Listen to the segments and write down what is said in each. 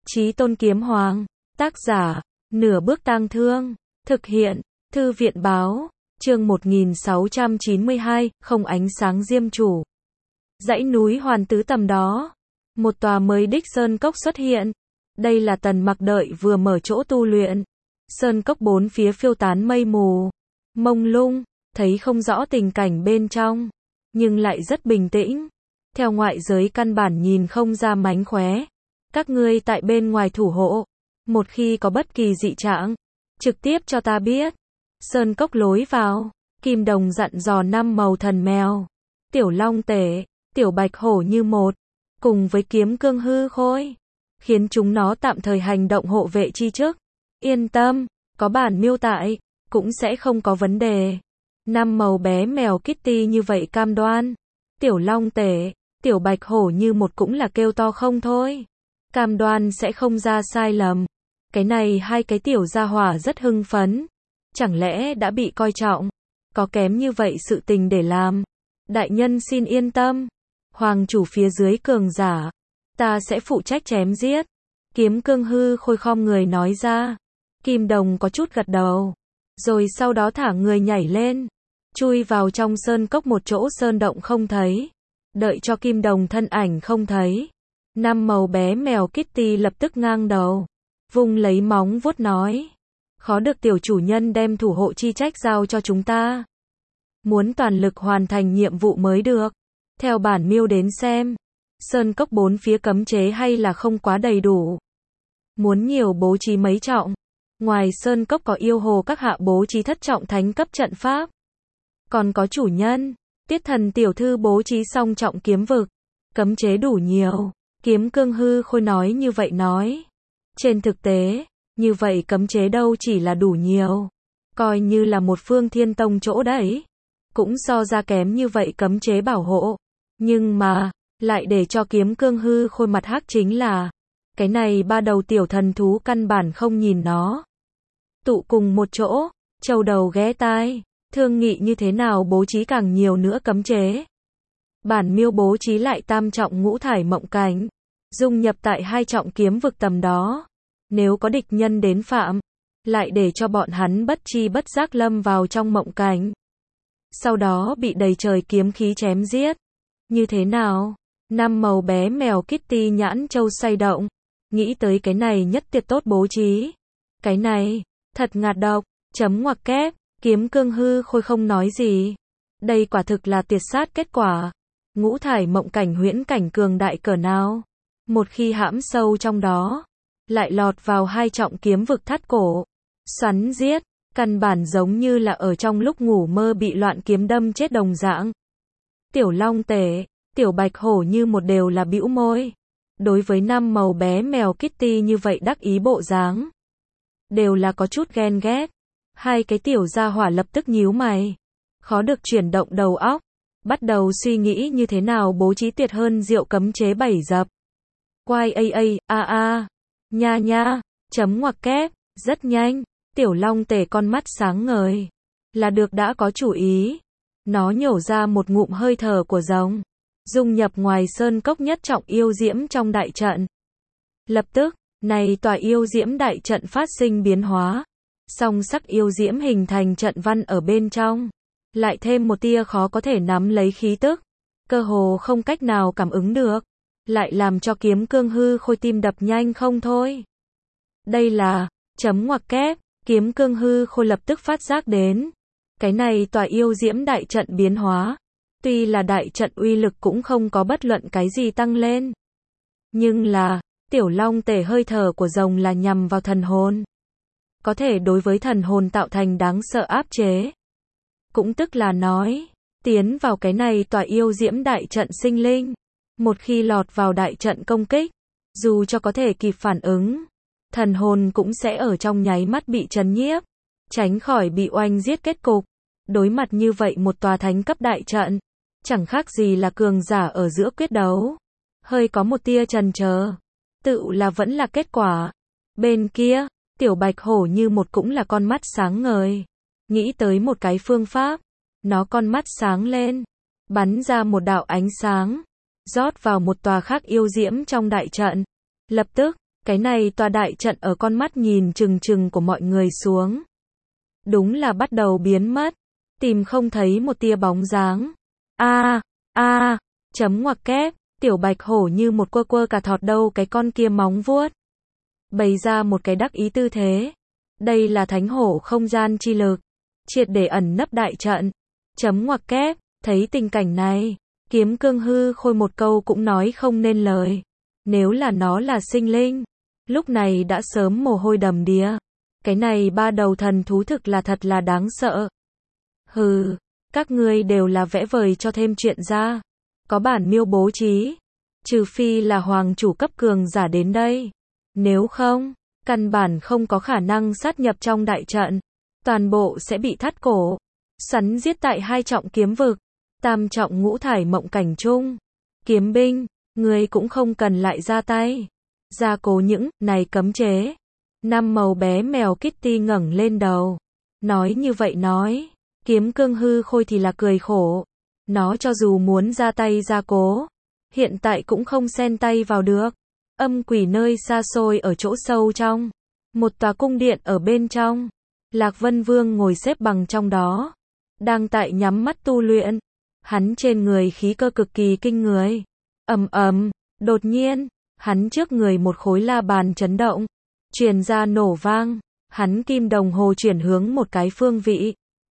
Chí Tôn Kiếm Hoàng, tác giả, Nửa Bước Tang Thương, thực hiện, Thư viện báo, chương 1692, không ánh sáng diêm chủ. Dãy núi Hoàn Tứ tầm đó, một tòa mới đích sơn cốc xuất hiện. Đây là Tần Mặc đợi vừa mở chỗ tu luyện. Sơn cốc bốn phía phiêu tán mây mù, mông lung, thấy không rõ tình cảnh bên trong, nhưng lại rất bình tĩnh. Theo ngoại giới căn bản nhìn không ra mánh khóe. Các ngươi tại bên ngoài thủ hộ, một khi có bất kỳ dị trạng, trực tiếp cho ta biết. Sơn cốc lối vào, Kim Đồng dặn dò 5 màu thần mèo, Tiểu Long Tể, Tiểu Bạch Hổ như một, cùng với Kiếm Cương Hư Khôi, khiến chúng nó tạm thời hành động hộ vệ chi chức. Yên tâm, có bản miêu tại, cũng sẽ không có vấn đề. 5 màu bé mèo Kitty như vậy cam đoan. Tiểu Long Tể, Tiểu Bạch Hổ như một cũng là kêu to không thôi. Cam đoan sẽ không ra sai lầm. Cái này hai cái tiểu gia hỏa rất hưng phấn. Chẳng lẽ đã bị coi trọng? Có kém như vậy sự tình để làm? Đại nhân xin yên tâm. Hoàng chủ phía dưới cường giả, ta sẽ phụ trách chém giết. Kiếm Cương Hư Khôi khom người nói ra. Kim Đồng có chút gật đầu, rồi sau đó thả người nhảy lên, chui vào trong sơn cốc một chỗ sơn động không thấy. Đợi cho Kim Đồng thân ảnh không thấy, 5 màu bé mèo Kitty lập tức ngang đầu, vung lấy móng vuốt nói: khó được tiểu chủ nhân đem thủ hộ chi trách giao cho chúng ta. Muốn toàn lực hoàn thành nhiệm vụ mới được. Theo bản miêu đến xem, sơn cốc bốn phía cấm chế hay là không quá đầy đủ. Muốn nhiều bố trí mấy trọng. Ngoài sơn cốc có yêu hồ các hạ bố trí thất trọng thánh cấp trận pháp. Còn có chủ nhân, Tiết Thần tiểu thư bố trí song trọng kiếm vực. Cấm chế đủ nhiều. Kiếm Cương Hư Khôi nói như vậy nói. Trên thực tế, như vậy cấm chế đâu chỉ là đủ nhiều. Coi như là một Phương Thiên Tông chỗ đấy, cũng so ra kém như vậy cấm chế bảo hộ. Nhưng mà, lại để cho Kiếm Cương Hư Khôi mặt hắc chính là, cái này ba đầu tiểu thần thú căn bản không nhìn nó. Tụ cùng một chỗ, trâu đầu ghé tai, thương nghị như thế nào bố trí càng nhiều nữa cấm chế. Bản miêu bố trí lại tam trọng ngũ thải mộng cảnh, dung nhập tại 2 trọng kiếm vực tầm đó. Nếu có địch nhân đến phạm, lại để cho bọn hắn bất chi bất giác lâm vào trong mộng cảnh. Sau đó bị đầy trời kiếm khí chém giết. Như thế nào? 5 màu bé mèo Kitty nhãn châu xoay động, nghĩ tới cái này nhất tuyệt tốt bố trí. Cái này, thật ngạt độc, chấm ngoặc kép, Kiếm Cương Hư Khôi không nói gì. Đây quả thực là tuyệt sát kết quả. Ngũ thải mộng cảnh huyễn cảnh cường đại cỡ nào. Một khi hãm sâu trong đó, lại lọt vào 2 trọng kiếm vực thắt cổ, xoắn giết, căn bản giống như là ở trong lúc ngủ mơ bị loạn kiếm đâm chết đồng dạng. Tiểu Long Tể, Tiểu Bạch Hổ như một đều là bĩu môi. Đối với 5 màu bé mèo Kitty như vậy đắc ý bộ dáng, đều là có chút ghen ghét. Hai cái tiểu gia hỏa lập tức nhíu mày, khó được chuyển động đầu óc, bắt đầu suy nghĩ như thế nào bố trí tuyệt hơn diệu cấm chế 7 dập. Quai nha nha, chấm ngoặc kép, rất nhanh, Tiểu Long Tể con mắt sáng ngời, là được đã có chủ ý. Nó nhổ ra một ngụm hơi thở của rồng, dung nhập ngoài sơn cốc nhất trọng yêu diễm trong đại trận. Lập tức, này tòa yêu diễm đại trận phát sinh biến hóa, song sắc yêu diễm hình thành trận văn ở bên trong, lại thêm một tia khó có thể nắm lấy khí tức, cơ hồ không cách nào cảm ứng được, lại làm cho Kiếm Cương Hư Khôi tim đập nhanh không thôi. Đây là, chấm ngoặc kép, Kiếm Cương Hư Khôi lập tức phát giác đến, cái này tòa yêu diễm đại trận biến hóa, tuy là đại trận uy lực cũng không có bất luận cái gì tăng lên. Nhưng là, Tiểu Long Tể hơi thở của rồng là nhằm vào thần hồn. Có thể đối với thần hồn tạo thành đáng sợ áp chế. Cũng tức là nói, tiến vào cái này tòa yêu diễm đại trận sinh linh. Một khi lọt vào đại trận công kích, dù cho có thể kịp phản ứng, thần hồn cũng sẽ ở trong nháy mắt bị chấn nhiếp, tránh khỏi bị oanh giết kết cục. Đối mặt như vậy một tòa thánh cấp đại trận, chẳng khác gì là cường giả ở giữa quyết đấu. Hơi có một tia chần chờ, tự là vẫn là kết quả. Bên kia, Tiểu Bạch Hổ như một cũng là con mắt sáng ngời, nghĩ tới một cái phương pháp, nó con mắt sáng lên, bắn ra một đạo ánh sáng, rót vào một tòa khác yêu diễm trong đại trận. Lập tức, Cái này tòa đại trận ở con mắt nhìn chừng chừng của mọi người xuống. Đúng là bắt đầu biến mất. Tìm không thấy một tia bóng dáng. Chấm ngoặc kép, tiểu bạch hổ như một quơ quơ cả thọt đâu cái con kia móng vuốt. Bày ra một cái đắc ý tư thế. Đây là thánh hổ không gian chi lực. Triệt để ẩn nấp đại trận. Chấm ngoặc kép, thấy tình cảnh này. Kiếm Cương hư khôi một câu cũng nói không nên lời. Nếu là nó là sinh linh, lúc này đã sớm mồ hôi đầm đìa. Cái này ba đầu thần thú thực là thật là đáng sợ. Hừ, các ngươi đều là vẽ vời cho thêm chuyện ra. Có bản miêu bố trí. Trừ phi là hoàng chủ cấp cường giả đến đây. Nếu không, căn bản không có khả năng sát nhập trong đại trận. Toàn bộ sẽ bị thắt cổ. Sắn giết tại 2 trọng kiếm vực. 3 trọng ngũ thải mộng cảnh chung. Kiếm binh, người cũng không cần lại ra tay. Gia cố những này cấm chế. 5 màu bé mèo Kitty ngẩng lên đầu. Nói như vậy nói. Kiếm Cương hư khôi thì là cười khổ. Nó cho dù muốn ra tay gia cố. Hiện tại cũng không xen tay vào được. Âm quỷ nơi xa xôi ở chỗ sâu trong. Một tòa cung điện ở bên trong. Lạc Vân Vương ngồi xếp bằng trong đó. Đang tại nhắm mắt tu luyện. Hắn trên người khí cơ cực kỳ kinh người. Đột nhiên, hắn trước người một khối la bàn chấn động. Truyền ra nổ vang. Hắn kim đồng hồ chuyển hướng một cái phương vị.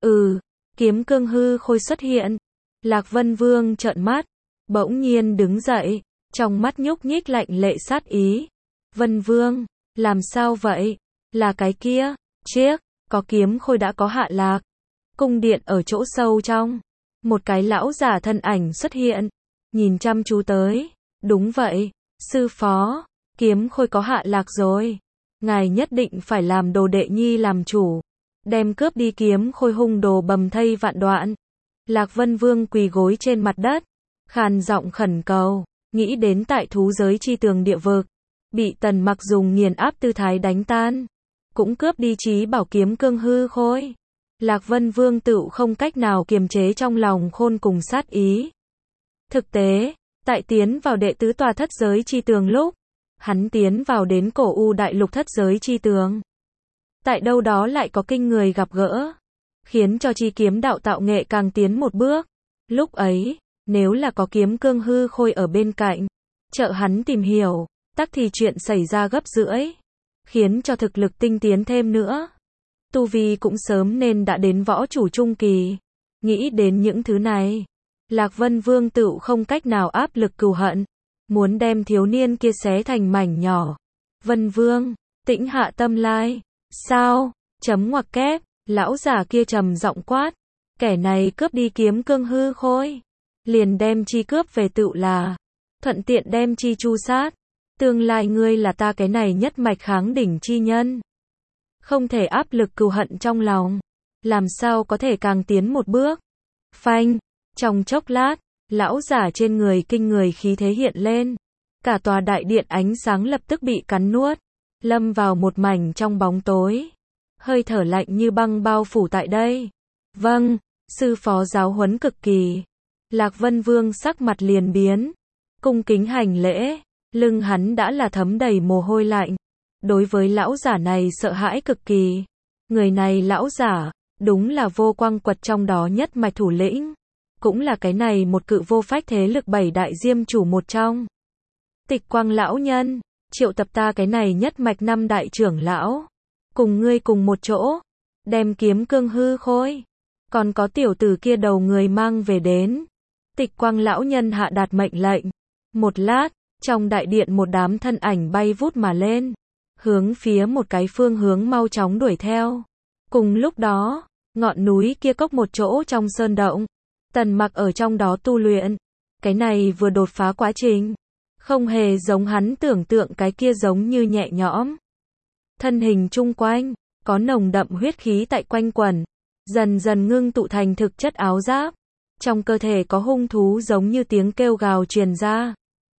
Kiếm Cương hư khôi xuất hiện. Lạc Vân Vương trợn mắt. Bỗng nhiên đứng dậy. Trong mắt nhúc nhích lạnh lệ sát ý. Vân Vương, làm sao vậy? Là cái kia. Chiếc, có kiếm khôi đã có hạ lạc. Cung điện ở chỗ sâu trong. Một cái lão giả thân ảnh xuất hiện. Nhìn chăm chú tới. Đúng vậy, sư phó. Kiếm khôi có hạ lạc rồi. Ngài nhất định phải làm đồ đệ nhi làm chủ. Đem cướp đi kiếm khôi hung đồ bầm thây vạn đoạn. Lạc Vân Vương quỳ gối trên mặt đất. Khàn giọng khẩn cầu. Nghĩ đến tại thú giới chi tường địa vực. Bị Tần Mặc dùng nghiền áp tư thái đánh tan. Cũng cướp đi trí bảo kiếm Cương hư khôi. Lạc Vân Vương tự không cách nào kiềm chế trong lòng khôn cùng sát ý. Thực tế, tại tiến vào đệ tứ tòa thất giới chi tường lúc, hắn tiến vào đến cổ u đại lục thất giới chi tường. Tại đâu đó lại có kinh người gặp gỡ, khiến cho chi kiếm đạo tạo nghệ càng tiến một bước. Lúc ấy, nếu là có kiếm Cương hư khôi ở bên cạnh, trợ hắn tìm hiểu, tắc thì chuyện xảy ra gấp rưỡi, khiến cho thực lực tinh tiến thêm nữa. Tu vi cũng sớm nên đã đến võ chủ trung kỳ. Nghĩ đến những thứ này, Lạc Vân Vương tự không cách nào áp lực cừu hận, muốn đem thiếu niên kia xé thành mảnh nhỏ. Vân Vương, tĩnh hạ tâm lai. Sao? Chấm ngoặc kép, lão giả kia trầm giọng quát. Kẻ này cướp đi kiếm Cương hư khôi. Liền đem chi cướp về tự là. Thuận tiện đem chi chu sát. Tương lai ngươi là ta cái này nhất mạch kháng đỉnh chi nhân. Không thể áp lực cừu hận trong lòng. Làm sao có thể càng tiến một bước. Phanh. Trong chốc lát, lão giả trên người kinh người khí thế hiện lên. Cả tòa đại điện ánh sáng lập tức bị cắn nuốt. Lâm vào một mảnh trong bóng tối. Hơi thở lạnh như băng bao phủ tại đây. Vâng, sư phó giáo huấn cực kỳ. Lạc Vân Vương sắc mặt liền biến. Cung kính hành lễ. Lưng hắn đã là thấm đầy mồ hôi lạnh. Đối với lão giả này sợ hãi cực kỳ. Người này lão giả, đúng là vô quang quật trong đó nhất mạch thủ lĩnh. Cũng là cái này một cự vô phách thế lực 7 đại diêm chủ một trong. Tịch Quang lão nhân, triệu tập ta cái này nhất mạch 5 đại trưởng lão. Cùng ngươi cùng một chỗ. Đem kiếm Cương hư khôi. Còn có tiểu tử kia đầu người mang về đến. Tịch Quang lão nhân hạ đạt mệnh lệnh. Một lát, trong đại điện một đám thân ảnh bay vút mà lên. Hướng phía một cái phương hướng mau chóng đuổi theo. Cùng lúc đó, ngọn núi kia cốc một chỗ trong sơn động. Tần Mặc ở trong đó tu luyện. Cái này vừa đột phá quá trình. Không hề giống hắn tưởng tượng cái kia giống như nhẹ nhõm. Thân hình chung quanh, có nồng đậm huyết khí tại quanh quẩn. Dần dần ngưng tụ thành thực chất áo giáp. Trong cơ thể có hung thú giống như tiếng kêu gào truyền ra.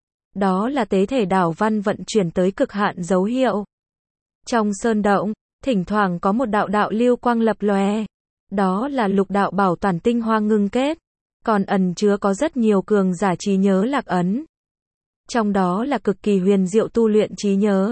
Đó là tế thể đảo văn vận chuyển tới cực hạn dấu hiệu. Trong sơn động, thỉnh thoảng có một đạo đạo lưu quang lập lòe. Đó là lục đạo bảo toàn tinh hoa ngưng kết. Còn ẩn chứa có rất nhiều cường giả trí nhớ lạc ấn. Trong đó là cực kỳ huyền diệu tu luyện trí nhớ.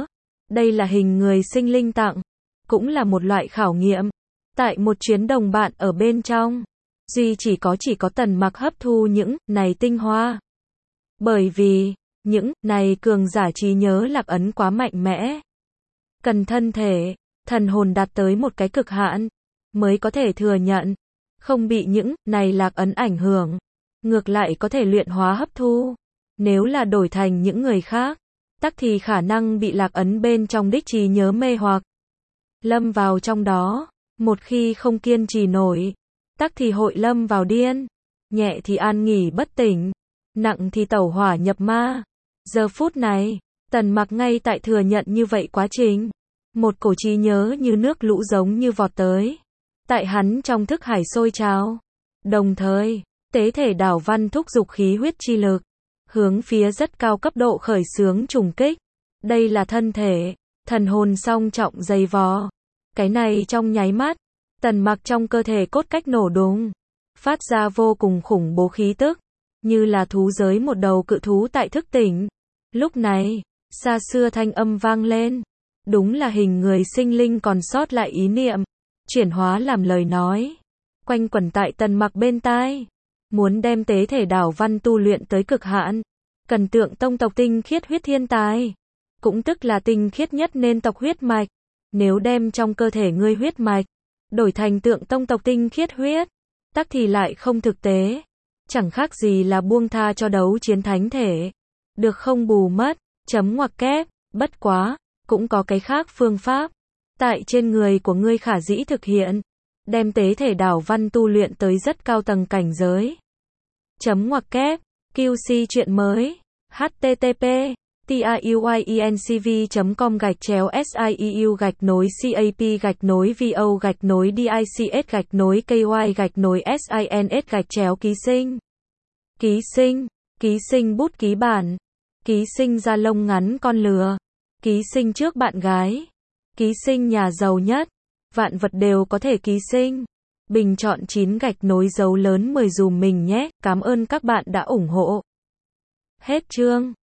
Đây là hình người sinh linh tặng, cũng là một loại khảo nghiệm. Tại một chuyến đồng bạn ở bên trong, Duy chỉ có Tần Mặc hấp thu những này tinh hoa. Bởi vì, những này cường giả trí nhớ lạc ấn quá mạnh mẽ. Cần thân thể, thần hồn đạt tới một cái cực hạn, mới có thể thừa nhận, không bị những này lạc ấn ảnh hưởng. Ngược lại có thể luyện hóa hấp thu. Nếu là đổi thành những người khác, tắc thì khả năng bị lạc ấn bên trong đích trí nhớ mê hoặc. Lâm vào trong đó, một khi không kiên trì nổi, tắc thì hội lâm vào điên, nhẹ thì an nghỉ bất tỉnh, nặng thì tẩu hỏa nhập ma. Giờ phút này, Tần Mặc ngay tại thừa nhận như vậy quá trình. Một cổ trí nhớ như nước lũ giống như vọt tới. Tại hắn trong thức hải sôi trào. Đồng thời, tế thể đảo văn thúc dục khí huyết chi lực, hướng phía rất cao cấp độ khởi xướng trùng kích. Đây là thân thể, thần hồn song trọng dày vò. Cái này trong nháy mắt, Tần Mặc trong cơ thể cốt cách nổ đùng, phát ra vô cùng khủng bố khí tức, như là thú giới một đầu cự thú tại thức tỉnh. Lúc này, xa xưa thanh âm vang lên, đúng là hình người sinh linh còn sót lại ý niệm, chuyển hóa làm lời nói, quanh quẩn tại Tần Mặc bên tai. Muốn đem tế thể đảo văn tu luyện tới cực hạn, cần Tượng Tông tộc tinh khiết huyết thiên tài, cũng tức là tinh khiết nhất nên tộc huyết mạch. Nếu đem trong cơ thể ngươi huyết mạch đổi thành Tượng Tông tộc tinh khiết huyết, tắc thì lại không thực tế, chẳng khác gì là buông tha cho đấu chiến thánh thể, được không bù mất. Chấm ngoặc kép, bất quá, cũng có cái khác phương pháp, tại trên người của ngươi khả dĩ thực hiện, đem tế thể đảo văn tu luyện tới rất cao tầng cảnh giới. Chấm ngoặc kép, QC chuyện mới, http tiuyencv.com/sip-vo-dics-kys-ký sinh, ký sinh bút ký bản, ký sinh da lông ngắn con lừa, ký sinh trước bạn gái, ký sinh nhà giàu nhất, vạn vật đều có thể ký sinh. Bình chọn 9 gạch nối dấu lớn 10 dùm mình nhé, cảm ơn các bạn đã ủng hộ. Hết chương.